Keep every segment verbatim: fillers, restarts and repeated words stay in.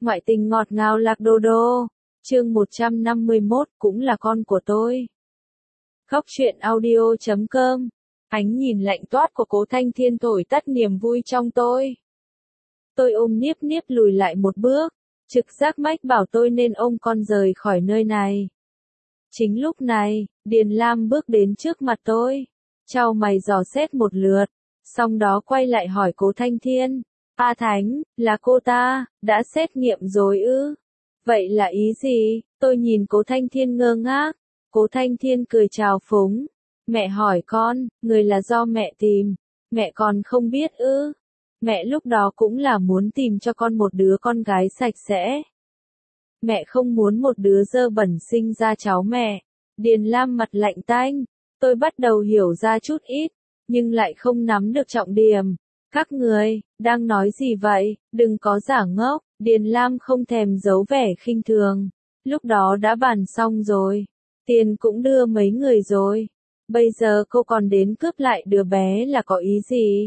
Ngoại tình ngọt ngào lạc đô đô. Chương một trăm năm mươi mốt, cũng là con của tôi. Khóc chuyện audio chấm com. Ánh nhìn lạnh toát của Cố Thanh Thiên thổi tắt niềm vui trong tôi. Tôi ôm Niếp Niếp lùi lại một bước, trực giác mách bảo tôi nên ôm con rời khỏi nơi này. Chính lúc này, Điền Lam bước đến trước mặt tôi, chau mày dò xét một lượt, xong đó quay lại hỏi Cố Thanh Thiên, A Thánh, là cô ta, đã xét nghiệm rồi ư? Vậy là ý gì? Tôi nhìn Cố Thanh Thiên ngơ ngác. Cố Thanh Thiên cười chào phúng, mẹ hỏi con, người là do mẹ tìm, mẹ còn không biết ư? Mẹ lúc đó cũng là muốn tìm cho con một đứa con gái sạch sẽ. Mẹ không muốn một đứa dơ bẩn sinh ra cháu mẹ. Điền Lam mặt lạnh tanh, tôi bắt đầu hiểu ra chút ít, nhưng lại không nắm được trọng điểm. Các người, đang nói gì vậy, đừng có giả ngốc. Điền Lam không thèm giấu vẻ khinh thường. Lúc đó đã bàn xong rồi, tiền cũng đưa mấy người rồi. Bây giờ cô còn đến cướp lại đứa bé là có ý gì?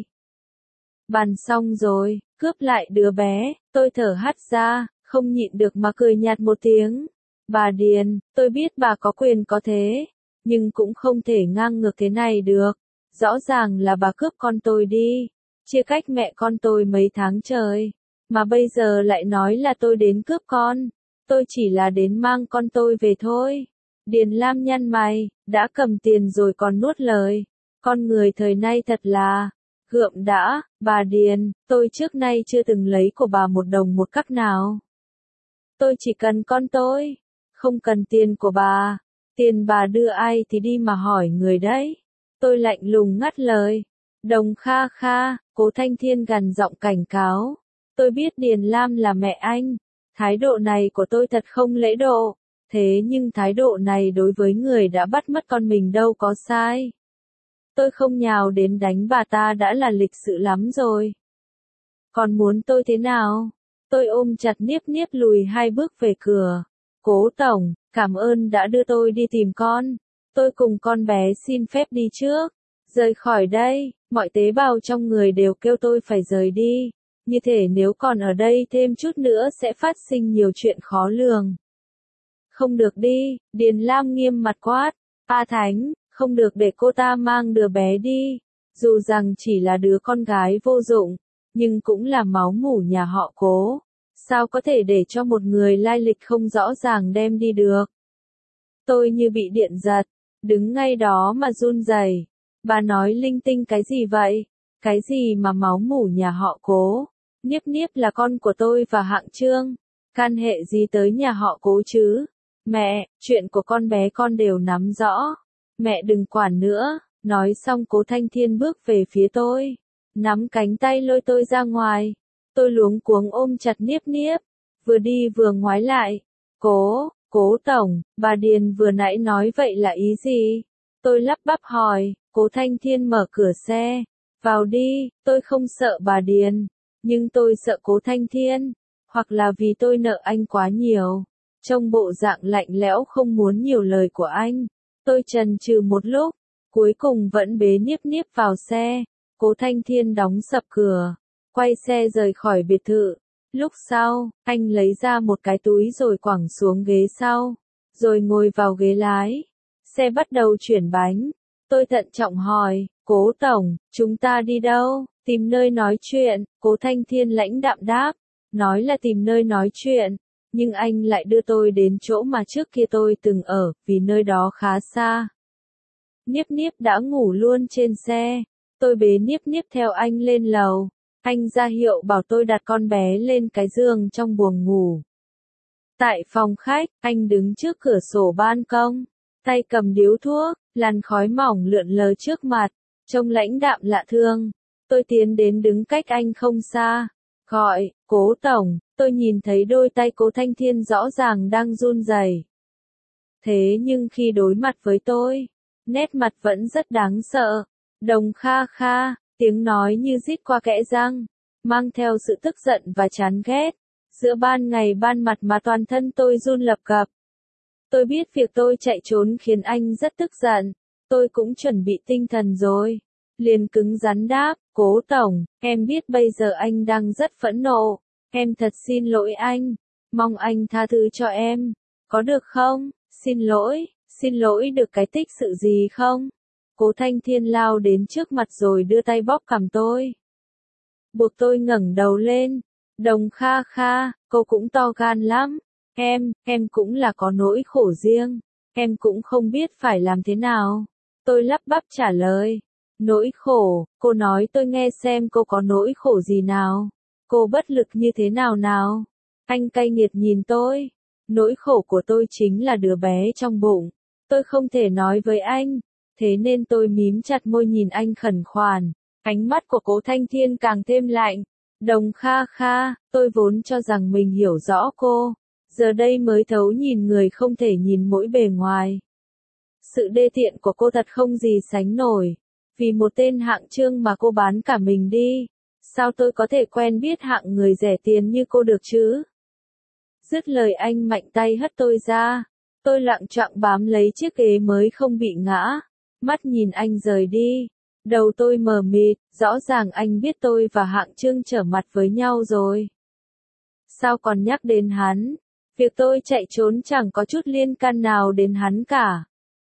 Bàn xong rồi, cướp lại đứa bé, tôi thở hắt ra, không nhịn được mà cười nhạt một tiếng. Bà Điền, tôi biết bà có quyền có thế, nhưng cũng không thể ngang ngược thế này được. Rõ ràng là bà cướp con tôi đi, chia cách mẹ con tôi mấy tháng trời, mà bây giờ lại nói là tôi đến cướp con. Tôi chỉ là đến mang con tôi về thôi. Điền Lam nhăn mày, đã cầm tiền rồi còn nuốt lời. Con người thời nay thật là gượm đã. Bà Điền, tôi trước nay chưa từng lấy của bà một đồng một cắc nào. Tôi chỉ cần con tôi, không cần tiền của bà. Tiền bà đưa ai thì đi mà hỏi người đấy. Tôi lạnh lùng ngắt lời. Đồng kha kha, Cố Thanh Thiên gằn giọng cảnh cáo. Tôi biết Điền Lam là mẹ anh. Thái độ này của tôi thật không lễ độ. Thế nhưng thái độ này đối với người đã bắt mất con mình đâu có sai. Tôi không nhào đến đánh bà ta đã là lịch sự lắm rồi. Còn muốn tôi thế nào? Tôi ôm chặt Niếp Niếp lùi hai bước về cửa. Cố tổng, cảm ơn đã đưa tôi đi tìm con. Tôi cùng con bé xin phép đi trước. Rời khỏi đây, mọi tế bào trong người đều kêu tôi phải rời đi. Như thể nếu còn ở đây thêm chút nữa sẽ phát sinh nhiều chuyện khó lường. Không được đi, Điền Lam nghiêm mặt quát. A Thánh, không được để cô ta mang đứa bé đi. Dù rằng chỉ là đứa con gái vô dụng, nhưng cũng là máu mủ nhà họ Cố. Sao có thể để cho một người lai lịch không rõ ràng đem đi được? Tôi như bị điện giật, đứng ngay đó mà run rẩy. Bà nói linh tinh cái gì vậy? Cái gì mà máu mủ nhà họ Cố? Niếp Niếp là con của tôi và Hạng Trương. Can hệ gì tới nhà họ Cố chứ? Mẹ, chuyện của con bé con đều nắm rõ. Mẹ đừng quản nữa. Nói xong Cố Thanh Thiên bước về phía tôi, nắm cánh tay lôi tôi ra ngoài. Tôi luống cuống ôm chặt Niếp Niếp, vừa đi vừa ngoái lại. Cố, Cố tổng, bà Điền vừa nãy nói vậy là ý gì? Tôi lắp bắp hỏi. Cố Thanh Thiên mở cửa xe. Vào đi, tôi không sợ bà Điền, nhưng tôi sợ Cố Thanh Thiên, hoặc là vì tôi nợ anh quá nhiều. Trong bộ dạng lạnh lẽo không muốn nhiều lời của anh, tôi chần chừ một lúc, cuối cùng vẫn bế Niếp Niếp vào xe. Cố Thanh Thiên đóng sập cửa, quay xe rời khỏi biệt thự. Lúc sau, anh lấy ra một cái túi rồi quẳng xuống ghế sau, rồi ngồi vào ghế lái. Xe bắt đầu chuyển bánh. Tôi thận trọng hỏi, Cố tổng, chúng ta đi đâu? Tìm nơi nói chuyện. Cố Thanh Thiên lãnh đạm đáp, nói là tìm nơi nói chuyện, nhưng anh lại đưa tôi đến chỗ mà trước kia tôi từng ở, vì nơi đó khá xa. Niếp Niếp đã ngủ luôn trên xe. Tôi bế Niếp Niếp theo anh lên lầu. Anh ra hiệu bảo tôi đặt con bé lên cái giường trong buồng ngủ. Tại phòng khách, anh đứng trước cửa sổ ban công, tay cầm điếu thuốc, làn khói mỏng lượn lờ trước mặt, trông lãnh đạm lạ thường. Tôi tiến đến đứng cách anh không xa, gọi, Cố tổng. Tôi nhìn thấy đôi tay Cố Thanh Thiên rõ ràng đang run rẩy. Thế nhưng khi đối mặt với tôi, nét mặt vẫn rất đáng sợ. Đồng kha kha, tiếng nói như rít qua kẽ răng, mang theo sự tức giận và chán ghét. Giữa ban ngày ban mặt mà toàn thân tôi run lập cập. Tôi biết việc tôi chạy trốn khiến anh rất tức giận. Tôi cũng chuẩn bị tinh thần rồi. Liền cứng rắn đáp, Cố tổng, em biết bây giờ anh đang rất phẫn nộ. Em thật xin lỗi anh. Mong anh tha thứ cho em, có được không? Xin lỗi, xin lỗi được cái tích sự gì không? Cố Thanh Thiên lao đến trước mặt rồi đưa tay bóp cằm tôi. Buộc tôi ngẩng đầu lên. Đồng Kha Kha, cô cũng to gan lắm. Em, em cũng là có nỗi khổ riêng. Em cũng không biết phải làm thế nào. Tôi lắp bắp trả lời. Nỗi khổ, cô nói tôi nghe xem cô có nỗi khổ gì nào. Cô bất lực như thế nào nào? Anh cay nghiệt nhìn tôi. Nỗi khổ của tôi chính là đứa bé trong bụng. Tôi không thể nói với anh. Thế nên tôi mím chặt môi nhìn anh khẩn khoản. Ánh mắt của Cố Thanh Thiên càng thêm lạnh. Đồng Kha Kha, tôi vốn cho rằng mình hiểu rõ cô. Giờ đây mới thấu nhìn người không thể nhìn mỗi bề ngoài. Sự đê tiện của cô thật không gì sánh nổi. Vì một tên hạng trương mà cô bán cả mình đi. Sao tôi có thể quen biết hạng người rẻ tiền như cô được chứ? Dứt lời anh mạnh tay hất tôi ra. Tôi lặng choạng bám lấy chiếc ghế mới không bị ngã. Mắt nhìn anh rời đi. Đầu tôi mờ mịt, rõ ràng anh biết tôi và hạng trương trở mặt với nhau rồi. Sao còn nhắc đến hắn? Việc tôi chạy trốn chẳng có chút liên can nào đến hắn cả.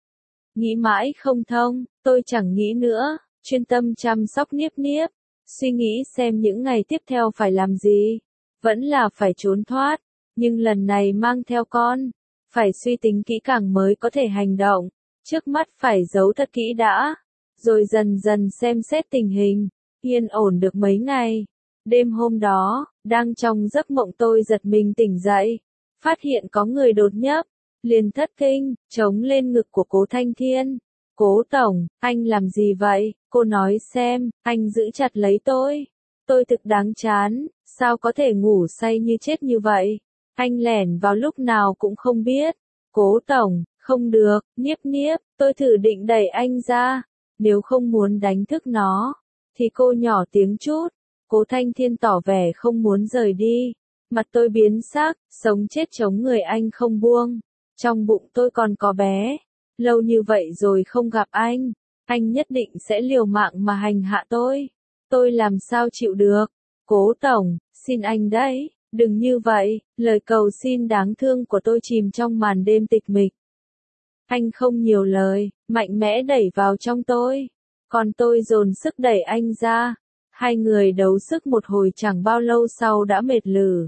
Nghĩ mãi không thông, tôi chẳng nghĩ nữa, chuyên tâm chăm sóc Niếp Niếp. Suy nghĩ xem những ngày tiếp theo phải làm gì. Vẫn là phải trốn thoát, nhưng lần này mang theo con. Phải suy tính kỹ càng mới có thể hành động. Trước mắt phải giấu thật kỹ đã. Rồi dần dần xem xét tình hình. Yên ổn được mấy ngày. Đêm hôm đó, đang trong giấc mộng tôi giật mình tỉnh dậy. Phát hiện có người đột nhấp. Liền thất kinh, chống lên ngực của Cố Thanh Thiên. Cố tổng, anh làm gì vậy? Cô nói xem, anh giữ chặt lấy tôi. Tôi thực đáng chán, sao có thể ngủ say như chết như vậy? Anh lẻn vào lúc nào cũng không biết. Cố tổng, không được, Niếp Niếp, tôi thử định đẩy anh ra. Nếu không muốn đánh thức nó, thì cô nhỏ tiếng chút. Cố Thanh Thiên tỏ vẻ không muốn rời đi. Mặt tôi biến sắc, sống chết chống người anh không buông. Trong bụng tôi còn có bé. Lâu như vậy rồi không gặp anh. Anh nhất định sẽ liều mạng mà hành hạ tôi. Tôi làm sao chịu được. Cố tổng, xin anh đấy, đừng như vậy. Lời cầu xin đáng thương của tôi chìm trong màn đêm tịch mịch. Anh không nhiều lời, mạnh mẽ đẩy vào trong tôi. Còn tôi dồn sức đẩy anh ra. Hai người đấu sức một hồi chẳng bao lâu sau đã mệt lử.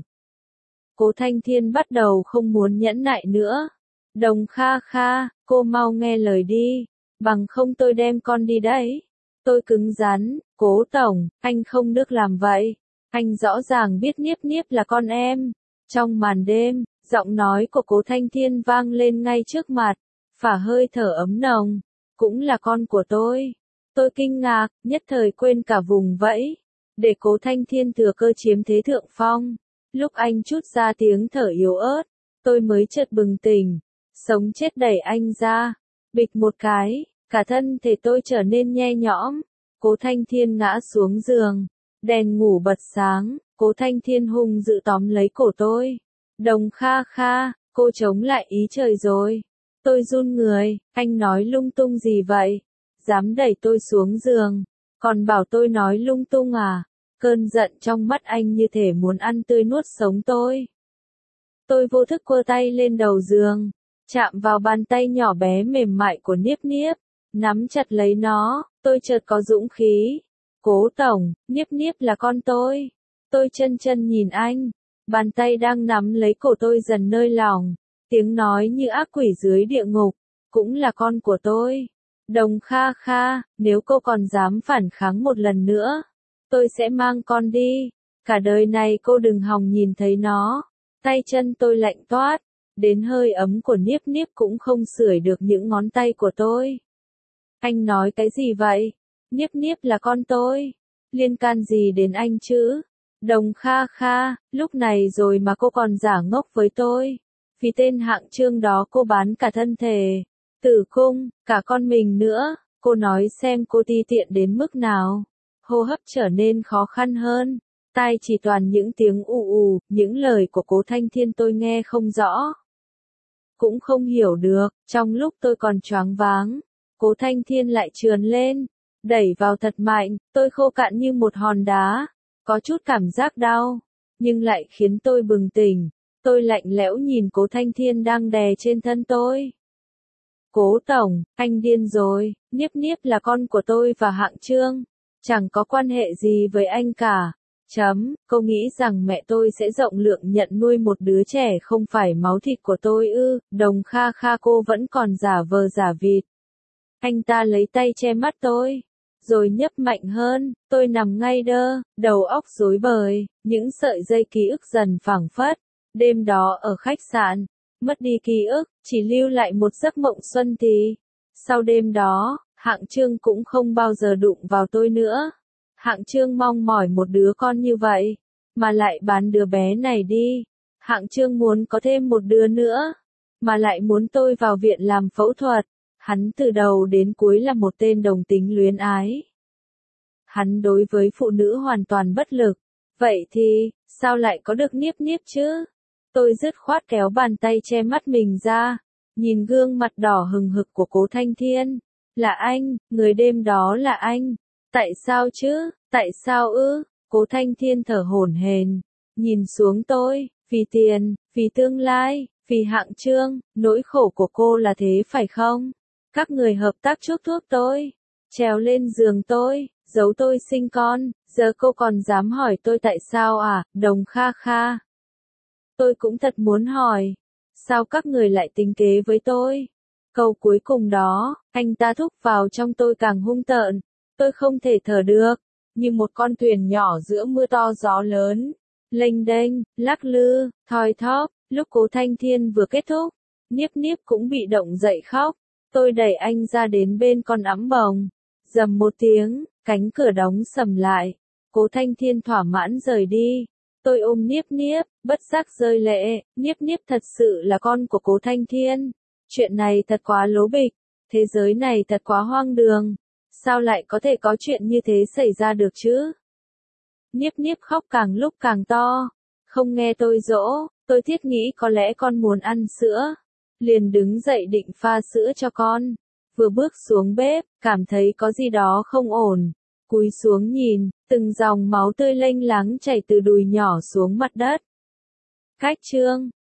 Cố Thanh Thiên bắt đầu không muốn nhẫn nại nữa. Đồng Kha Kha, cô mau nghe lời đi. Bằng không tôi đem con đi đấy. Tôi cứng rắn. Cố tổng, anh không được làm vậy. Anh rõ ràng biết Niếp Niếp là con em. Trong màn đêm, giọng nói của Cố Thanh Thiên vang lên ngay trước mặt. Phả hơi thở ấm nồng. Cũng là con của tôi. Tôi kinh ngạc, nhất thời quên cả vùng vẫy. Để Cố Thanh Thiên thừa cơ chiếm thế thượng phong. Lúc anh trút ra tiếng thở yếu ớt, tôi mới chợt bừng tỉnh. Sống chết đẩy anh ra. Bịch một cái, cả thân thể tôi trở nên nhe nhõm. Cố Thanh Thiên ngã xuống giường. Đèn ngủ bật sáng, Cố Thanh Thiên hung dữ tóm lấy cổ tôi. Đồng Kha Kha, cô chống lại ý trời rồi. Tôi run người, anh nói lung tung gì vậy? Dám đẩy tôi xuống giường, còn bảo tôi nói lung tung à? Cơn giận trong mắt anh như thể muốn ăn tươi nuốt sống tôi. Tôi vô thức quơ tay lên đầu giường, chạm vào bàn tay nhỏ bé mềm mại của Niếp Niếp, nắm chặt lấy nó, tôi chợt có dũng khí. Cố tổng, Niếp Niếp là con tôi. Tôi chân chân nhìn anh, bàn tay đang nắm lấy cổ tôi dần nơi lòng, tiếng nói như ác quỷ dưới địa ngục, cũng là con của tôi. Đồng Kha Kha, nếu cô còn dám phản kháng một lần nữa, tôi sẽ mang con đi. Cả đời này cô đừng hòng nhìn thấy nó. Tay chân tôi lạnh toát, đến hơi ấm của Niếp Niếp cũng không sưởi được những ngón tay của tôi. Anh nói cái gì vậy? Niếp Niếp là con tôi. Liên can gì đến anh chứ? Đồng Kha Kha, lúc này rồi mà cô còn giả ngốc với tôi. Vì tên hạng trương đó cô bán cả thân thể, tử cung, cả con mình nữa. Cô nói xem cô ti tiện đến mức nào. Hô hấp trở nên khó khăn hơn. Tai chỉ toàn những tiếng ù ù, những lời của Cố Thanh Thiên tôi nghe không rõ. Cũng không hiểu được, trong lúc tôi còn choáng váng, Cố Thanh Thiên lại trườn lên, đẩy vào thật mạnh, tôi khô cạn như một hòn đá, có chút cảm giác đau, nhưng lại khiến tôi bừng tỉnh. Tôi lạnh lẽo nhìn Cố Thanh Thiên đang đè trên thân tôi. Cố tổng, anh điên rồi, Niếp Niếp là con của tôi và Hạng Trương, chẳng có quan hệ gì với anh cả. Chấm, cô nghĩ rằng mẹ tôi sẽ rộng lượng nhận nuôi một đứa trẻ không phải máu thịt của tôi ư? Đồng Kha Kha cô vẫn còn giả vờ giả vịt. Anh ta lấy tay che mắt tôi, rồi nhấp mạnh hơn, tôi nằm ngay đơ, đầu óc rối bời, những sợi dây ký ức dần phảng phất. Đêm đó ở khách sạn, mất đi ký ức, chỉ lưu lại một giấc mộng xuân thì. Sau đêm đó, Hạng Trương cũng không bao giờ đụng vào tôi nữa. Hạng Trương mong mỏi một đứa con như vậy, mà lại bán đứa bé này đi. Hạng Trương muốn có thêm một đứa nữa, mà lại muốn tôi vào viện làm phẫu thuật. Hắn từ đầu đến cuối là một tên đồng tính luyến ái. Hắn đối với phụ nữ hoàn toàn bất lực. Vậy thì, sao lại có được Niếp Niếp chứ? Tôi dứt khoát kéo bàn tay che mắt mình ra, nhìn gương mặt đỏ hừng hực của Cố Thanh Thiên. Là anh, người đêm đó là anh. Tại sao chứ, tại sao ư? Cố Thanh Thiên thở hổn hển, nhìn xuống tôi, vì tiền, vì tương lai, vì Hạng Trương, nỗi khổ của cô là thế phải không? Các người hợp tác chuốc thuốc tôi, trèo lên giường tôi, giấu tôi sinh con, giờ cô còn dám hỏi tôi tại sao à, Đồng Kha Kha? Tôi cũng thật muốn hỏi, sao các người lại tính kế với tôi? Câu cuối cùng đó, anh ta thúc vào trong tôi càng hung tợn, tôi không thể thở được, như một con thuyền nhỏ giữa mưa to gió lớn, lênh đênh, lắc lư, thoi thóp. Lúc Cố Thanh Thiên vừa kết thúc, Niếp Niếp cũng bị động dậy khóc. Tôi đẩy anh ra đến bên con ẵm bồng, rầm một tiếng, cánh cửa đóng sầm lại. Cố Thanh Thiên thỏa mãn rời đi. Tôi ôm Niếp Niếp, bất giác rơi lệ. Niếp Niếp thật sự là con của Cố Thanh Thiên. Chuyện này thật quá lố bịch. Thế giới này thật quá hoang đường. Sao lại có thể có chuyện như thế xảy ra được chứ? Niếp Niếp khóc càng lúc càng to. Không nghe tôi dỗ, tôi thiết nghĩ có lẽ con muốn ăn sữa. Liền đứng dậy định pha sữa cho con. Vừa bước xuống bếp, cảm thấy có gì đó không ổn. Cúi xuống nhìn, từng dòng máu tươi lênh láng chảy từ đùi nhỏ xuống mặt đất. Khách Trương,